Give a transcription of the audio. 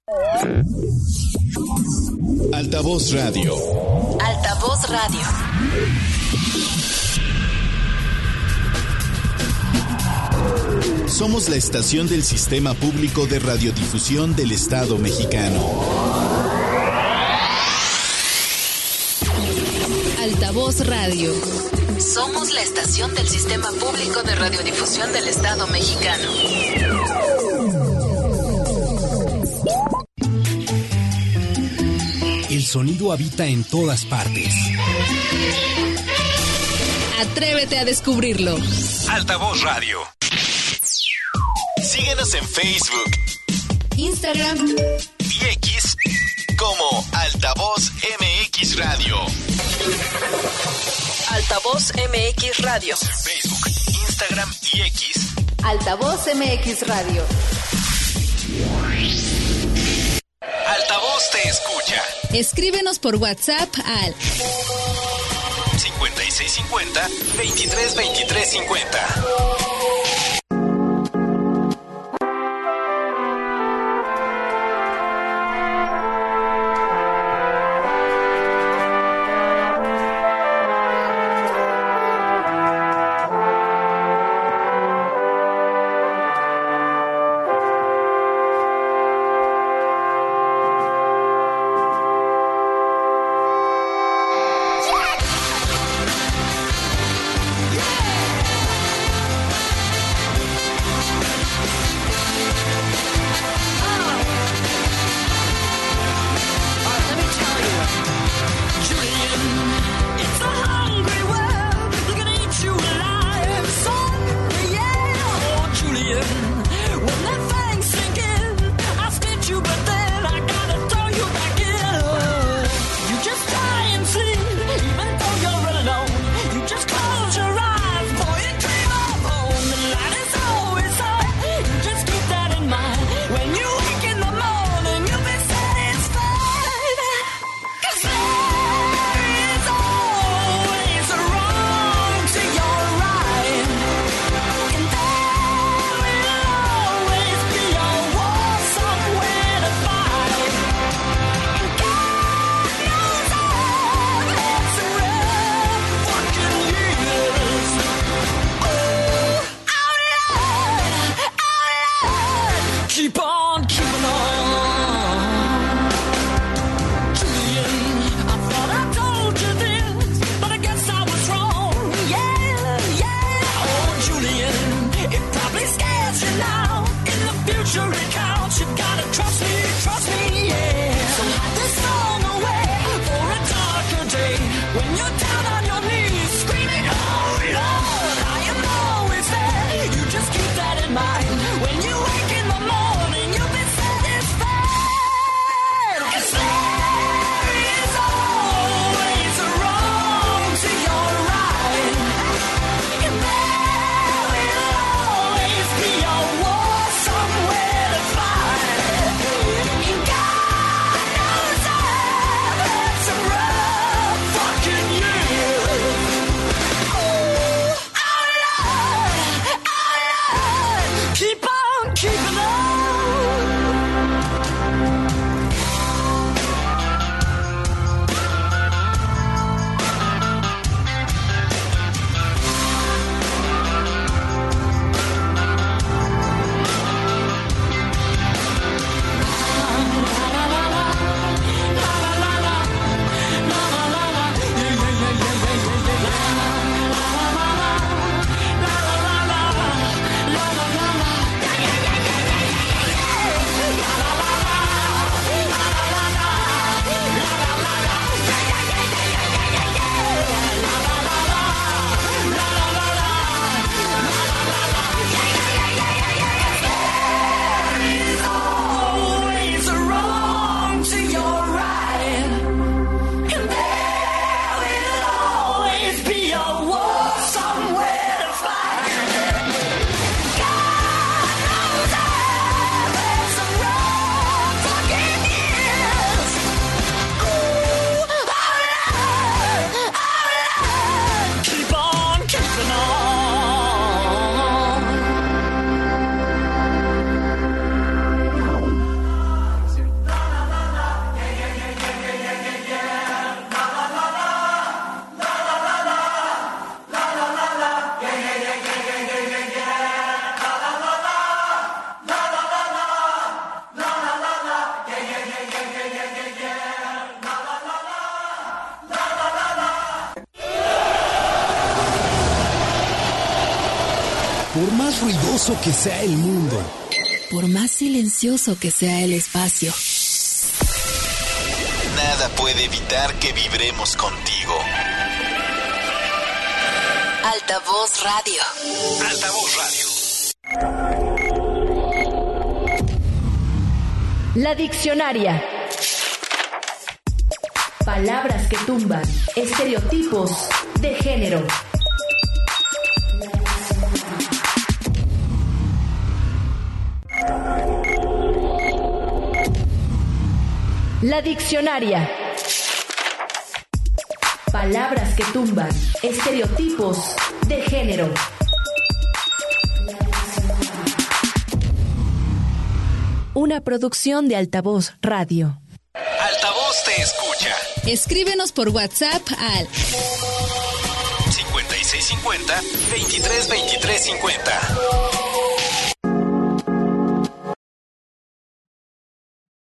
Altavoz Radio. Altavoz Radio. Somos la estación del Sistema Público de Radiodifusión del Estado Mexicano. Altavoz Radio. Somos la estación del Sistema Público de Radiodifusión del Estado Mexicano. El sonido habita en todas partes. Atrévete a descubrirlo. Altavoz Radio. Síguenos en Facebook, Instagram y X como Altavoz MX Radio. Altavoz MX Radio. Facebook, Instagram y X. Altavoz MX Radio. Altavoz te escucha. Escríbenos por WhatsApp al 5650 232350. You got más ruidoso que sea el mundo, por más silencioso que sea el espacio, nada puede evitar que vibremos contigo. Altavoz Radio. Altavoz Radio. La diccionaria. Palabras que tumban estereotipos de género. La diccionaria. Palabras que tumban estereotipos de género. Una producción de Altavoz Radio. Altavoz te escucha. Escríbenos por WhatsApp al 5650 232350.